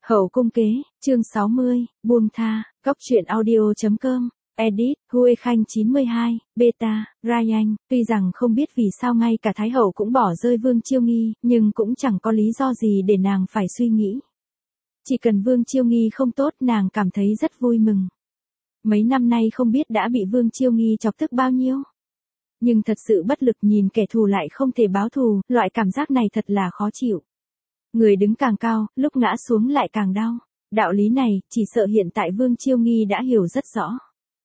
Hậu cung kế, chương 60, buông tha, góc truyện audio.com, edit, Huê Khanh 92, beta, Ryan, tuy rằng không biết vì sao ngay cả Thái Hậu cũng bỏ rơi Vương Chiêu Nghi, nhưng cũng chẳng có lý do gì để nàng phải suy nghĩ. Chỉ cần Vương Chiêu Nghi không tốt nàng cảm thấy rất vui mừng. Mấy năm nay không biết đã bị Vương Chiêu Nghi chọc tức bao nhiêu. Nhưng thật sự bất lực nhìn kẻ thù lại không thể báo thù, loại cảm giác này thật là khó chịu. Người đứng càng cao, lúc ngã xuống lại càng đau. Đạo lý này, chỉ sợ hiện tại Vương Chiêu Nghi đã hiểu rất rõ.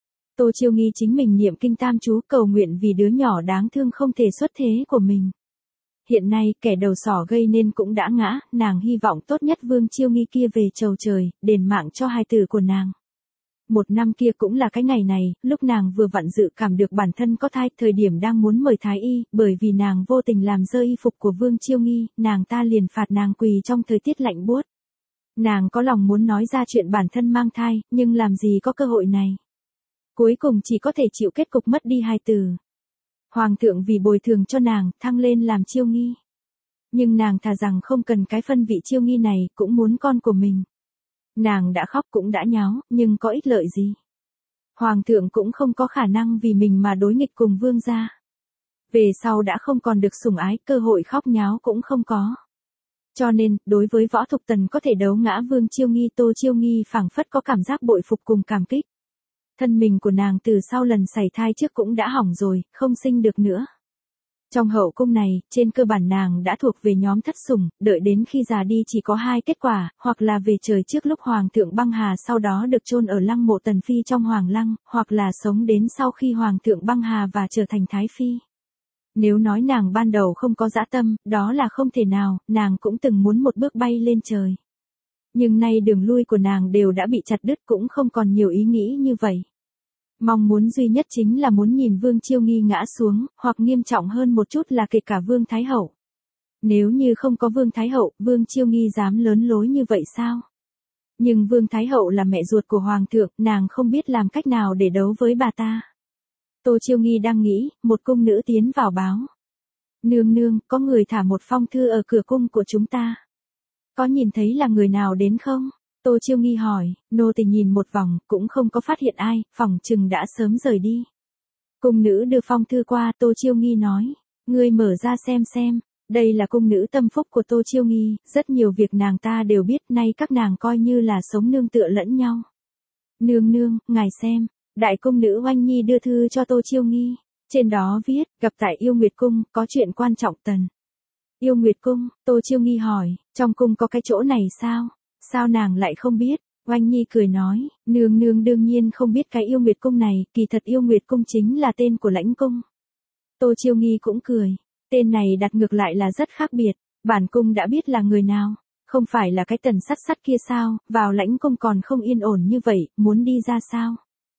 Tô Chiêu Nghi chính mình niệm kinh tam chú cầu nguyện vì đứa nhỏ đáng thương không thể xuất thế của mình. Hiện nay, kẻ đầu sỏ gây nên cũng đã ngã, nàng hy vọng tốt nhất Vương Chiêu Nghi kia về chầu trời, đền mạng cho hài tử của nàng. Một năm kia cũng là cái ngày này, lúc nàng vừa vặn dự cảm được bản thân có thai, thời điểm đang muốn mời thái y, bởi vì nàng vô tình làm rơi y phục của Vương Chiêu Nghi, nàng ta liền phạt nàng quỳ trong thời tiết lạnh buốt. Nàng có lòng muốn nói ra chuyện bản thân mang thai, nhưng làm gì có cơ hội này. Cuối cùng chỉ có thể chịu kết cục mất đi hài tử. Hoàng thượng vì bồi thường cho nàng, thăng lên làm Chiêu Nghi. Nhưng nàng thà rằng không cần cái phân vị Chiêu Nghi này, cũng muốn con của mình. Nàng đã khóc cũng đã nháo, nhưng có ích lợi gì? Hoàng thượng cũng không có khả năng vì mình mà đối nghịch cùng vương gia. Về sau đã không còn được sủng ái, cơ hội khóc nháo cũng không có. Cho nên, đối với Võ Thục Tần có thể đấu ngã Vương Chiêu Nghi, Tô Chiêu Nghi phảng phất có cảm giác bội phục cùng cảm kích. Thân mình của nàng từ sau lần sảy thai trước cũng đã hỏng rồi, không sinh được nữa. Trong hậu cung này, trên cơ bản nàng đã thuộc về nhóm thất sủng, đợi đến khi già đi chỉ có hai kết quả, hoặc là về trời trước lúc Hoàng thượng băng hà sau đó được chôn ở lăng mộ Tần Phi trong Hoàng lăng, hoặc là sống đến sau khi Hoàng thượng băng hà và trở thành Thái Phi. Nếu nói nàng ban đầu không có dã tâm, đó là không thể nào, nàng cũng từng muốn một bước bay lên trời. Nhưng nay đường lui của nàng đều đã bị chặt đứt cũng không còn nhiều ý nghĩ như vậy. Mong muốn duy nhất chính là muốn nhìn Vương Chiêu Nghi ngã xuống, hoặc nghiêm trọng hơn một chút là kể cả Vương Thái Hậu. Nếu như không có Vương Thái Hậu, Vương Chiêu Nghi dám lớn lối như vậy sao? Nhưng Vương Thái Hậu là mẹ ruột của Hoàng thượng, nàng không biết làm cách nào để đấu với bà ta. Tô Chiêu Nghi đang nghĩ, một cung nữ tiến vào báo. Nương nương, có người thả một phong thư ở cửa cung của chúng ta. Có nhìn thấy là người nào đến không? Tô Chiêu Nghi hỏi, nô tỳ nhìn một vòng, cũng không có phát hiện ai, phỏng chừng đã sớm rời đi. Cung nữ đưa phong thư qua, Tô Chiêu Nghi nói, ngươi mở ra xem. Đây là cung nữ tâm phúc của Tô Chiêu Nghi, rất nhiều việc nàng ta đều biết, nay các nàng coi như là sống nương tựa lẫn nhau. Nương nương, ngài xem, đại cung nữ Oanh Nhi đưa thư cho Tô Chiêu Nghi. Trên đó viết, gặp tại Yêu Nguyệt Cung, có chuyện quan trọng tần. Yêu Nguyệt Cung, Tô Chiêu Nghi hỏi, trong cung có cái chỗ này sao? Sao nàng lại không biết? Oanh Nhi cười nói, nương nương đương nhiên không biết cái Yêu Nguyệt Cung này, kỳ thật Yêu Nguyệt Cung chính là tên của lãnh cung. Tô Chiêu Nghi cũng cười, tên này đặt ngược lại là rất khác biệt, bản cung đã biết là người nào, không phải là cái Tần Sắt kia sao, vào lãnh cung còn không yên ổn như vậy, muốn đi ra sao?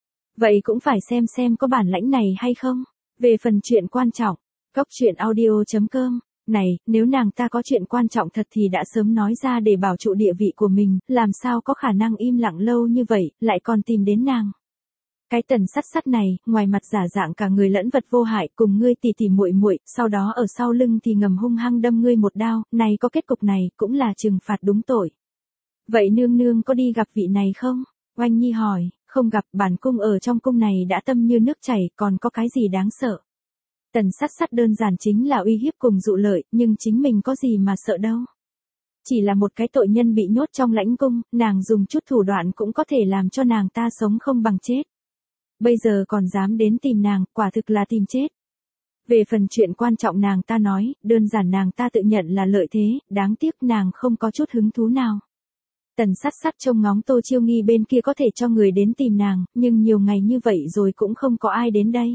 Vậy cũng phải xem có bản lãnh này hay không? Về phần chuyện quan trọng, góc truyện audio.com. Này, nếu nàng ta có chuyện quan trọng thật thì đã sớm nói ra để bảo trụ địa vị của mình, làm sao có khả năng im lặng lâu như vậy, lại còn tìm đến nàng. Cái Tần Sắt này, ngoài mặt giả dạng cả người lẫn vật vô hại, cùng ngươi tỉ muội, sau đó ở sau lưng thì ngầm hung hăng đâm ngươi một đao, này có kết cục này, cũng là trừng phạt đúng tội. Vậy nương nương có đi gặp vị này không? Oanh Nhi hỏi, không gặp, bản cung ở trong cung này đã tâm như nước chảy, còn có cái gì đáng sợ. Tần Sắt đơn giản chính là uy hiếp cùng dụ lợi, nhưng chính mình có gì mà sợ đâu. Chỉ là một cái tội nhân bị nhốt trong lãnh cung, nàng dùng chút thủ đoạn cũng có thể làm cho nàng ta sống không bằng chết. Bây giờ còn dám đến tìm nàng, quả thực là tìm chết. Về phần chuyện quan trọng nàng ta nói, đơn giản nàng ta tự nhận là lợi thế, đáng tiếc nàng không có chút hứng thú nào. Tần Sắt trông ngóng Tô Chiêu Nghi bên kia có thể cho người đến tìm nàng, nhưng nhiều ngày như vậy rồi cũng không có ai đến đây.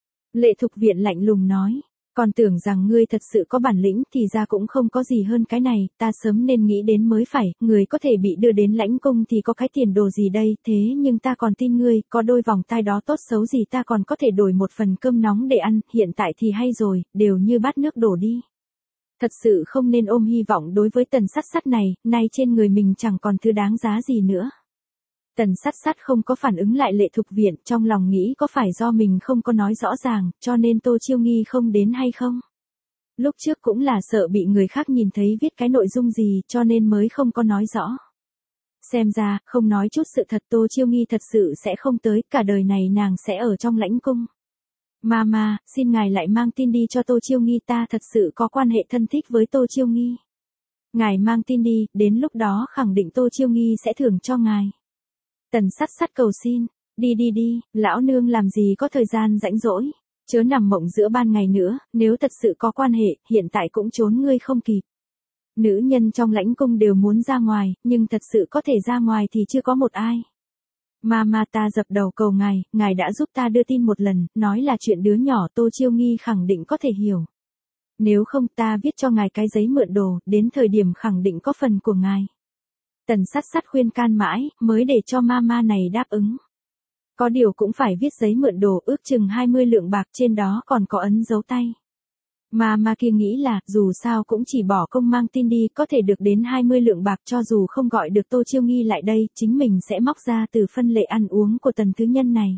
Lệ Thục Viện lạnh lùng nói, còn tưởng rằng ngươi thật sự có bản lĩnh thì ra cũng không có gì hơn cái này, ta sớm nên nghĩ đến mới phải, người có thể bị đưa đến lãnh cung thì có cái tiền đồ gì đây, thế nhưng ta còn tin ngươi, có đôi vòng tai đó tốt xấu gì ta còn có thể đổi một phần cơm nóng để ăn, hiện tại thì hay rồi, đều như bát nước đổ đi. Thật sự không nên ôm hy vọng đối với Tần Sắt này, nay trên người mình chẳng còn thứ đáng giá gì nữa. Tần Sắt không có phản ứng lại Lệ Thục Viện, trong lòng nghĩ có phải do mình không có nói rõ ràng, cho nên Tô Chiêu Nghi không đến hay không? Lúc trước cũng là sợ bị người khác nhìn thấy viết cái nội dung gì cho nên mới không có nói rõ. Xem ra, không nói chút sự thật Tô Chiêu Nghi thật sự sẽ không tới, cả đời này nàng sẽ ở trong lãnh cung. Mama, xin ngài lại mang tin đi cho Tô Chiêu Nghi, ta thật sự có quan hệ thân thích với Tô Chiêu Nghi. Ngài mang tin đi, đến lúc đó khẳng định Tô Chiêu Nghi sẽ thưởng cho ngài. Tần Sắt Sắt cầu xin, đi, lão nương làm gì có thời gian rảnh rỗi, chớ nằm mộng giữa ban ngày nữa, nếu thật sự có quan hệ, hiện tại cũng trốn ngươi không kịp. Nữ nhân trong lãnh cung đều muốn ra ngoài, nhưng thật sự có thể ra ngoài thì chưa có một ai. Mama, ta dập đầu cầu ngài đã giúp ta đưa tin một lần, nói là chuyện đứa nhỏ Tô Chiêu Nghi khẳng định có thể hiểu. Nếu không ta viết cho ngài cái giấy mượn đồ, đến thời điểm khẳng định có phần của ngài. Tần Sắt Sắt khuyên can mãi, mới để cho mama này đáp ứng. Có điều cũng phải viết giấy mượn đồ, ước chừng 20 lượng bạc, trên đó còn có ấn dấu tay. Mama kia nghĩ là, dù sao cũng chỉ bỏ công mang tin đi, có thể được đến 20 lượng bạc, cho dù không gọi được Tô Chiêu Nghi lại đây, chính mình sẽ móc ra từ phân lệ ăn uống của Tần Thứ Nhân này.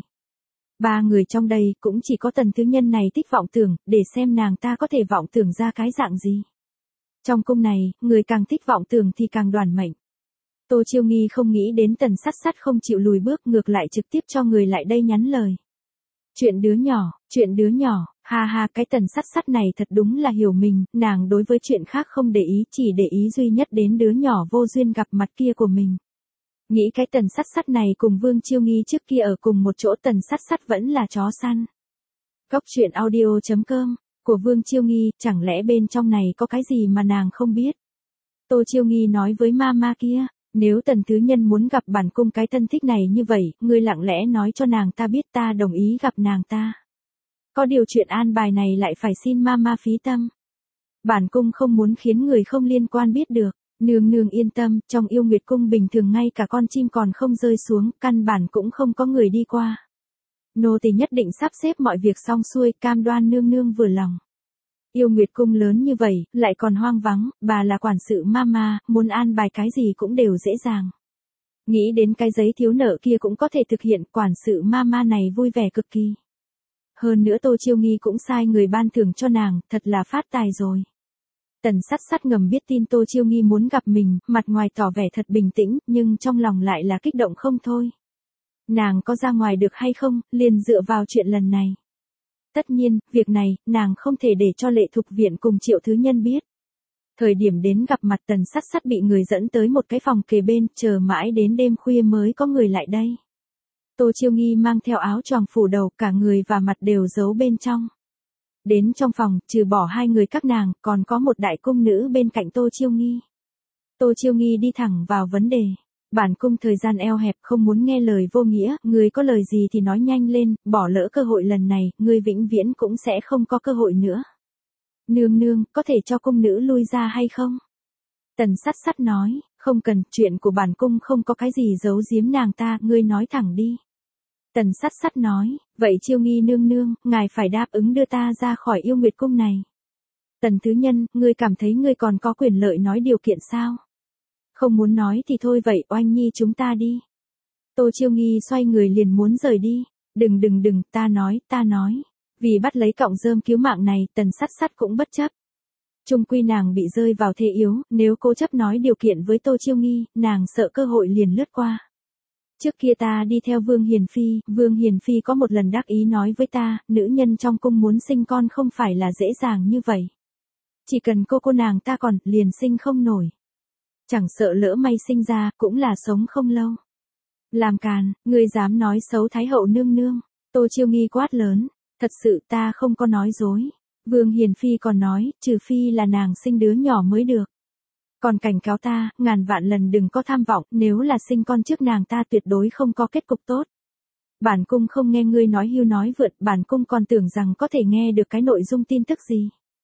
3 người trong đây, cũng chỉ có Tần Thứ Nhân này thích vọng tưởng, để xem nàng ta có thể vọng tưởng ra cái dạng gì. Trong cung này, người càng thích vọng tưởng thì càng đoản mệnh. Tô Chiêu Nghi không nghĩ đến Tần Sắt Sắt không chịu lùi bước, ngược lại trực tiếp cho người lại đây nhắn lời. Chuyện đứa nhỏ, ha, cái Tần Sắt Sắt này thật đúng là hiểu mình, nàng đối với chuyện khác không để ý, chỉ để ý duy nhất đến đứa nhỏ vô duyên gặp mặt kia của mình. Nghĩ cái Tần Sắt Sắt này cùng Vương Chiêu Nghi trước kia ở cùng một chỗ, Tần Sắt Sắt vẫn là chó săn. Góc truyện audio.com, của Vương Chiêu Nghi, chẳng lẽ bên trong này có cái gì mà nàng không biết? Tô Chiêu Nghi nói với mama kia, nếu Tần Thứ Nhân muốn gặp bản cung cái thân thích này như vậy, ngươi lặng lẽ nói cho nàng ta biết, ta đồng ý gặp nàng ta. Có điều chuyện an bài này lại phải xin mama phí tâm. Bản cung không muốn khiến người không liên quan biết được. Nương yên tâm, trong Yêu Nguyệt cung bình thường ngay cả con chim còn không rơi xuống, căn bản cũng không có người đi qua. Nô tỳ nhất định sắp xếp mọi việc xong xuôi, cam đoan nương vừa lòng. Yêu Nguyệt cung lớn như vậy, lại còn hoang vắng, bà là quản sự mama, muốn an bài cái gì cũng đều dễ dàng. Nghĩ đến cái giấy thiếu nợ kia cũng có thể thực hiện, quản sự mama này vui vẻ cực kỳ. Hơn nữa Tô Chiêu Nghi cũng sai người ban thưởng cho nàng, thật là phát tài rồi. Tần Sắt Sắt ngầm biết tin Tô Chiêu Nghi muốn gặp mình, mặt ngoài tỏ vẻ thật bình tĩnh, nhưng trong lòng lại là kích động không thôi. Nàng có ra ngoài được hay không, liền dựa vào chuyện lần này. Tất nhiên, việc này, nàng không thể để cho Lệ Thục Viện cùng Triệu Thứ Nhân biết. Thời điểm đến gặp mặt Tần Sắt Sắt bị người dẫn tới một cái phòng kề bên, chờ mãi đến đêm khuya mới có người lại đây. Tô Chiêu Nghi mang theo áo choàng phủ đầu, cả người và mặt đều giấu bên trong. Đến trong phòng, trừ bỏ 2 người các nàng, còn có một đại cung nữ bên cạnh Tô Chiêu Nghi. Tô Chiêu Nghi đi thẳng vào vấn đề. Bản cung thời gian eo hẹp, không muốn nghe lời vô nghĩa, ngươi có lời gì thì nói nhanh lên, bỏ lỡ cơ hội lần này, ngươi vĩnh viễn cũng sẽ không có cơ hội nữa. Nương, có thể cho cung nữ lui ra hay không? Tần Sắt Sắt nói, không cần, chuyện của bản cung không có cái gì giấu giếm nàng ta, ngươi nói thẳng đi. Tần Sắt Sắt nói, vậy Chiêu Nghi nương, ngài phải đáp ứng đưa ta ra khỏi Yêu Nguyệt cung này. Tần Thứ Nhân, ngươi cảm thấy ngươi còn có quyền lợi nói điều kiện sao? Không muốn nói thì thôi vậy, Oanh Nhi chúng ta đi. Tô Chiêu Nghi xoay người liền muốn rời đi. Đừng, ta nói. Vì bắt lấy cọng rơm cứu mạng này, Tần Sắt Sắt cũng bất chấp. Chung quy nàng bị rơi vào thế yếu, nếu cố chấp nói điều kiện với Tô Chiêu Nghi, nàng sợ cơ hội liền lướt qua. Trước kia ta đi theo Vương Hiền Phi có một lần đắc ý nói với ta, nữ nhân trong cung muốn sinh con không phải là dễ dàng như vậy. Chỉ cần cô nàng ta còn, liền sinh không nổi. Chẳng sợ lỡ may sinh ra, cũng là sống không lâu. Làm càn, ngươi dám nói xấu Thái hậu nương. Tô Chiêu Nghi quát lớn, thật sự ta không có nói dối. Vương Hiền Phi còn nói, trừ phi là nàng sinh đứa nhỏ mới được. Còn cảnh cáo ta, ngàn vạn lần đừng có tham vọng, nếu là sinh con trước nàng ta tuyệt đối không có kết cục tốt. Bản cung không nghe ngươi nói hưu nói vượt, bản cung còn tưởng rằng có thể nghe được cái nội dung tin tức gì.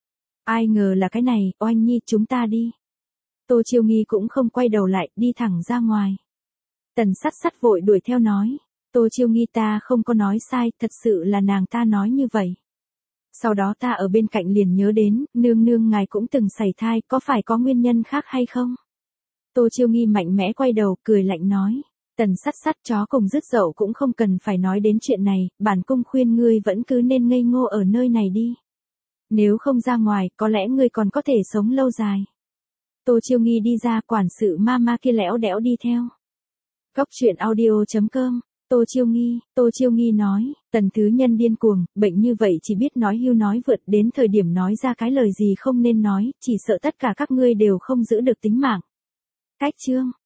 Ai ngờ là cái này, Oanh Nhi chúng ta đi. Tô Chiêu Nghi cũng không quay đầu lại, đi thẳng ra ngoài. Tần Sắt Sắt vội đuổi theo nói, Tô Chiêu Nghi ta không có nói sai, thật sự là nàng ta nói như vậy. Sau đó ta ở bên cạnh liền nhớ đến, nương ngài cũng từng sảy thai, có phải có nguyên nhân khác hay không? Tô Chiêu Nghi mạnh mẽ quay đầu, cười lạnh nói, Tần Sắt Sắt chó cùng dứt dậu cũng không cần phải nói đến chuyện này, bản cung khuyên ngươi vẫn cứ nên ngây ngô ở nơi này đi. Nếu không ra ngoài, có lẽ ngươi còn có thể sống lâu dài. Tô Chiêu Nghi đi ra, quản sự mama kia lẽo đẽo đi theo. Cóc truyện audio.com. Tô Chiêu Nghi nói, Tần Thứ Nhân điên cuồng, bệnh như vậy chỉ biết nói hưu nói vượt, đến thời điểm nói ra cái lời gì không nên nói, chỉ sợ tất cả các ngươi đều không giữ được tính mạng. Cách chương